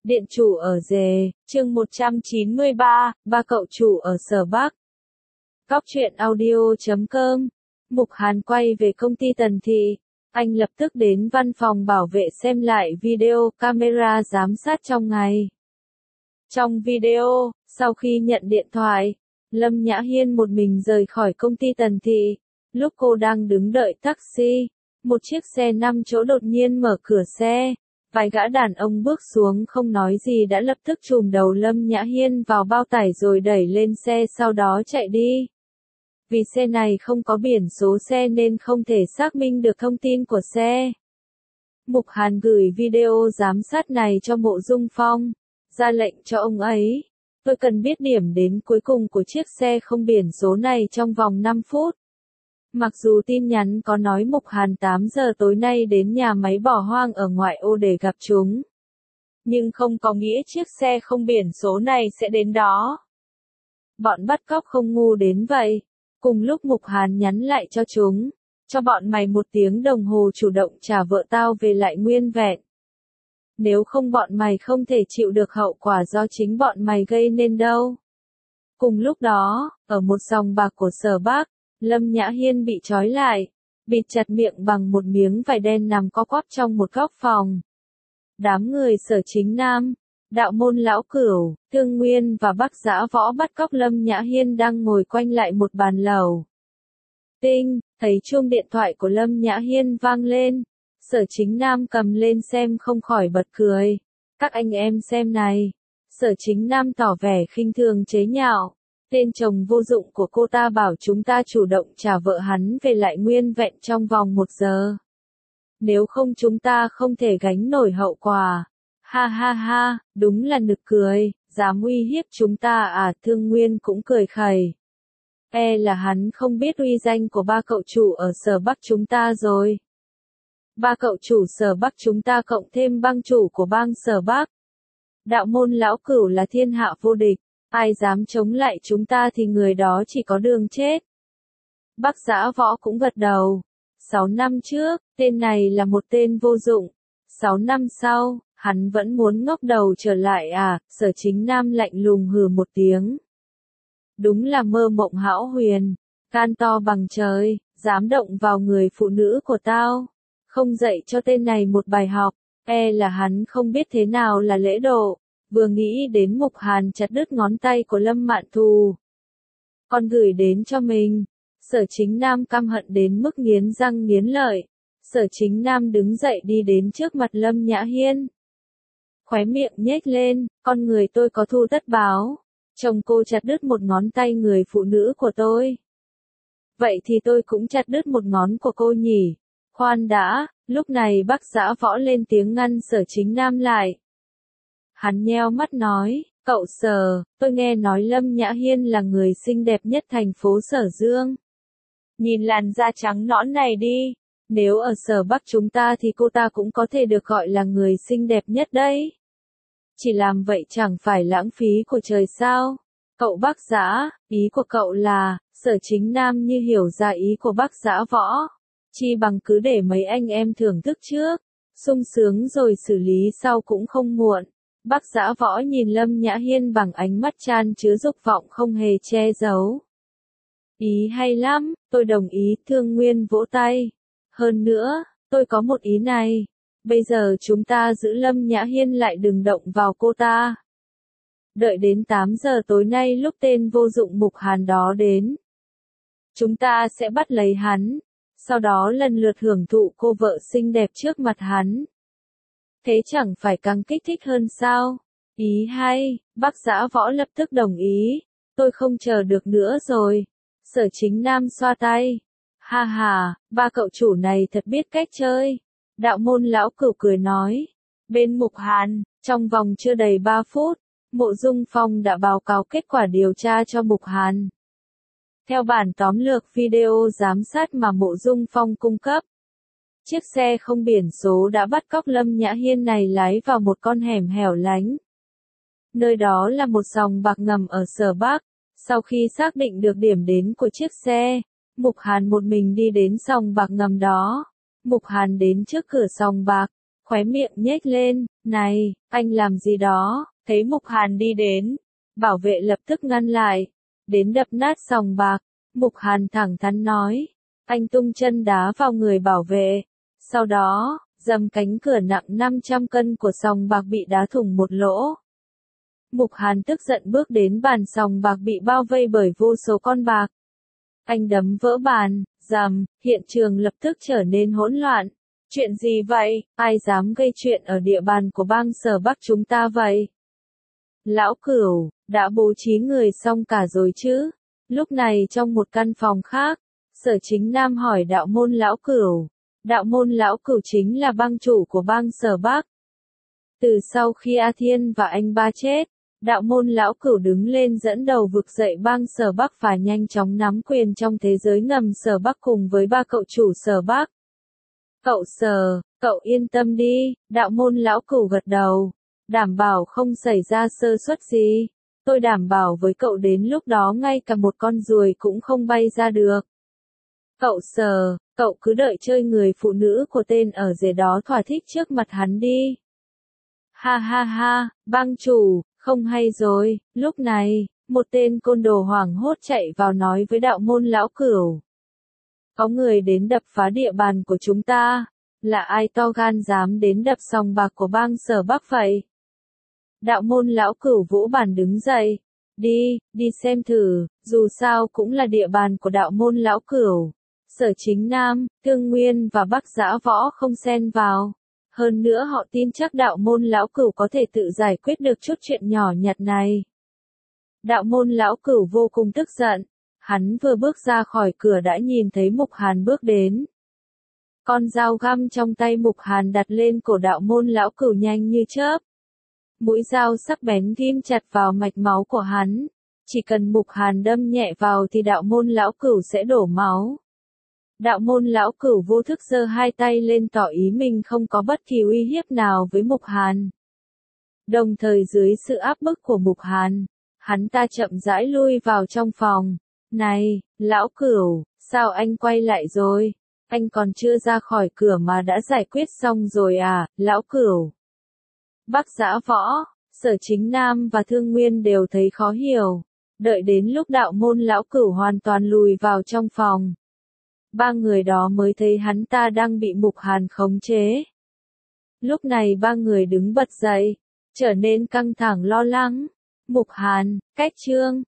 Điện chủ ở Dề, chương 193, ba cậu chủ ở Sở Bắc. Cóc truyện audio.com. Mục Hàn quay về công ty Tần Thị. Anh lập tức đến văn phòng bảo vệ xem lại video camera giám sát trong ngày. Trong video, sau khi nhận điện thoại, Lâm Nhã Hiên một mình rời khỏi công ty Tần Thị. Lúc cô đang đứng đợi taxi, một chiếc xe 5 chỗ đột nhiên mở cửa xe. Vài gã đàn ông bước xuống không nói gì đã lập tức chùm đầu Lâm Nhã Hiên vào bao tải rồi đẩy lên xe sau đó chạy đi. Vì xe này không có biển số xe nên không thể xác minh được thông tin của xe. Mục Hàn gửi video giám sát này cho Mộ Dung Phong, ra lệnh cho ông ấy. Tôi cần biết điểm đến cuối cùng của chiếc xe không biển số này trong vòng 5 phút. Mặc dù tin nhắn có nói Mục Hàn 8 giờ tối nay đến nhà máy bỏ hoang ở ngoại ô để gặp chúng, nhưng không có nghĩa chiếc xe không biển số này sẽ đến đó. Bọn bắt cóc không ngu đến vậy. Cùng lúc Mục Hàn nhắn lại cho chúng, cho bọn mày 1 tiếng đồng hồ chủ động trả vợ tao về lại nguyên vẹn. Nếu không bọn mày không thể chịu được hậu quả do chính bọn mày gây nên đâu. Cùng lúc đó, ở một sòng bạc của Sở Bắc, Lâm Nhã Hiên bị trói lại, bịt chặt miệng bằng một miếng vải đen nằm co quắp trong một góc phòng. Đám người Sở Chính Nam, Đạo Môn Lão Cửu, Thương Nguyên và Bắc Dã Võ bắt cóc Lâm Nhã Hiên đang ngồi quanh lại một bàn lẩu. Tinh, thấy chuông điện thoại của Lâm Nhã Hiên vang lên, Sở Chính Nam cầm lên xem không khỏi bật cười. Các anh em xem này. Sở Chính Nam tỏ vẻ khinh thường chế nhạo. Tên chồng vô dụng của cô ta bảo chúng ta chủ động trả vợ hắn về lại nguyên vẹn trong vòng 1 giờ. Nếu không chúng ta không thể gánh nổi hậu quả. Ha ha ha, đúng là nực cười, dám uy hiếp chúng ta à? Thương Nguyên cũng cười khẩy. Là hắn không biết uy danh của ba cậu chủ ở Sở Bắc chúng ta rồi. Ba cậu chủ Sở Bắc chúng ta cộng thêm bang chủ của bang Sở Bắc. Đạo Môn Lão Cửu là thiên hạ vô địch. Ai dám chống lại chúng ta thì người đó chỉ có đường chết. Bắc Dã Võ cũng gật đầu. 6 năm trước, tên này là một tên vô dụng. 6 năm sau, hắn vẫn muốn ngóc đầu trở lại à? Sở Chính Nam lạnh lùng hừ một tiếng. Đúng là mơ mộng hão huyền. Can to bằng trời, dám động vào người phụ nữ của tao. Không dạy cho tên này một bài học. Là hắn không biết thế nào là lễ độ. Vừa nghĩ đến Mục Hàn chặt đứt ngón tay của Lâm Mạn Thù, còn gửi đến cho mình. Sở Chính Nam căm hận đến mức nghiến răng nghiến lợi. Sở Chính Nam đứng dậy đi đến trước mặt Lâm Nhã Hiên. Khóe miệng nhếch lên, con người tôi có thù tất báo. Chồng cô chặt đứt một ngón tay người phụ nữ của tôi. Vậy thì tôi cũng chặt đứt một ngón của cô nhỉ? Khoan đã, lúc này Bắc Dã Võ lên tiếng ngăn Sở Chính Nam lại. Hắn nheo mắt nói, cậu Sở, tôi nghe nói Lâm Nhã Hiên là người xinh đẹp nhất thành phố Sở Dương. Nhìn làn da trắng nõn này đi, nếu ở Sở Bắc chúng ta thì cô ta cũng có thể được gọi là người xinh đẹp nhất đấy. Chỉ làm vậy chẳng phải lãng phí của trời sao? Cậu Bắc Dã, ý của cậu là, Sở Chính Nam như hiểu ra ý của Bắc Dã Võ. Chi bằng cứ để mấy anh em thưởng thức trước, sung sướng rồi xử lý sau cũng không muộn. Bắc Dã Võ nhìn Lâm Nhã Hiên bằng ánh mắt chan chứa dục vọng không hề che giấu. Ý hay lắm, tôi đồng ý. Thương Nguyên vỗ tay. Hơn nữa, tôi có một ý này. Bây giờ chúng ta giữ Lâm Nhã Hiên lại, đừng động vào cô ta. Đợi đến 8 giờ tối nay lúc tên vô dụng Mục Hàn đó đến, chúng ta sẽ bắt lấy hắn. Sau đó lần lượt hưởng thụ cô vợ xinh đẹp trước mặt hắn. Thế chẳng phải càng kích thích hơn sao? Ý hay, Bắc Dã Võ lập tức đồng ý. Tôi không chờ được nữa rồi. Sở Chính Nam xoa tay. Ha ha, ba cậu chủ này thật biết cách chơi. Đạo Môn Lão Cửu cười nói. Bên Mục Hàn, trong vòng chưa đầy 3 phút, Mộ Dung Phong đã báo cáo kết quả điều tra cho Mục Hàn. Theo bản tóm lược video giám sát mà Mộ Dung Phong cung cấp, chiếc xe không biển số đã bắt cóc Lâm Nhã Hiên này lái vào một con hẻm hẻo lánh. Nơi đó là một sòng bạc ngầm ở Sở Bắc. Sau khi xác định được điểm đến của chiếc xe, Mục Hàn một mình đi đến sòng bạc ngầm đó. Mục Hàn đến trước cửa sòng bạc, khóe miệng nhếch lên, này, anh làm gì đó, thấy Mục Hàn đi đến. Bảo vệ lập tức ngăn lại, đến đập nát sòng bạc. Mục Hàn thẳng thắn nói, anh tung chân đá vào người bảo vệ. Sau đó, dầm cánh cửa nặng 500 cân của sòng bạc bị đá thủng một lỗ. Mục Hàn tức giận bước đến bàn sòng bạc bị bao vây bởi vô số con bạc. Anh đấm vỡ bàn, rầm, hiện trường lập tức trở nên hỗn loạn. Chuyện gì vậy? Ai dám gây chuyện ở địa bàn của bang Sở Bắc chúng ta vậy? Lão Cửu, đã bố trí người xong cả rồi chứ? Lúc này trong một căn phòng khác, Sở Chính Nam hỏi đạo môn Lão Cửu. Đạo môn Lão Cửu chính là bang chủ của bang Sở Bắc. Từ sau khi A Thiên và anh ba chết, đạo môn Lão Cửu đứng lên dẫn đầu vực dậy bang Sở Bắc và nhanh chóng nắm quyền trong thế giới ngầm Sở Bắc cùng với ba cậu chủ Sở Bắc. Cậu Sở, cậu yên tâm đi, đạo môn Lão Cửu gật đầu, đảm bảo không xảy ra sơ suất gì. Tôi đảm bảo với cậu đến lúc đó ngay cả một con ruồi cũng không bay ra được. Cậu Sở, cậu cứ đợi chơi người phụ nữ của tên ở rể đó thỏa thích trước mặt hắn đi. Ha ha ha, bang chủ, không hay rồi. Lúc này, một tên côn đồ hoảng hốt chạy vào nói với đạo môn Lão Cửu. Có người đến đập phá địa bàn của chúng ta. Là ai to gan dám đến đập sòng bạc của bang Sở Bắc vậy? Đạo môn Lão Cửu vỗ bàn đứng dậy. Đi xem thử, dù sao cũng là địa bàn của đạo môn Lão Cửu. Sở Chính Nam, Thương Nguyên và Bắc Giã Võ không xen vào. Hơn nữa họ tin chắc đạo môn Lão Cửu có thể tự giải quyết được chút chuyện nhỏ nhặt này. Đạo môn Lão Cửu vô cùng tức giận. Hắn vừa bước ra khỏi cửa đã nhìn thấy Mục Hàn bước đến. Con dao găm trong tay Mục Hàn đặt lên cổ đạo môn Lão Cửu nhanh như chớp. Mũi dao sắc bén ghim chặt vào mạch máu của hắn. Chỉ cần Mục Hàn đâm nhẹ vào thì đạo môn Lão Cửu sẽ đổ máu. Đạo môn Lão Cửu vô thức giơ hai tay lên tỏ ý mình không có bất kỳ uy hiếp nào với Mục Hàn. Đồng thời dưới sự áp bức của Mục Hàn, hắn ta chậm rãi lui vào trong phòng. Này, Lão Cửu, sao anh quay lại rồi? Anh còn chưa ra khỏi cửa mà đã giải quyết xong rồi à, Lão Cửu? Bắc Giã Võ, Sở Chính Nam và Thương Nguyên đều thấy khó hiểu. Đợi đến lúc đạo môn Lão Cửu hoàn toàn lùi vào trong phòng. Ba người đó mới thấy hắn ta đang bị Mục Hàn khống chế. Lúc này ba người đứng bật dậy, trở nên căng thẳng lo lắng. Mục Hàn, cách trương,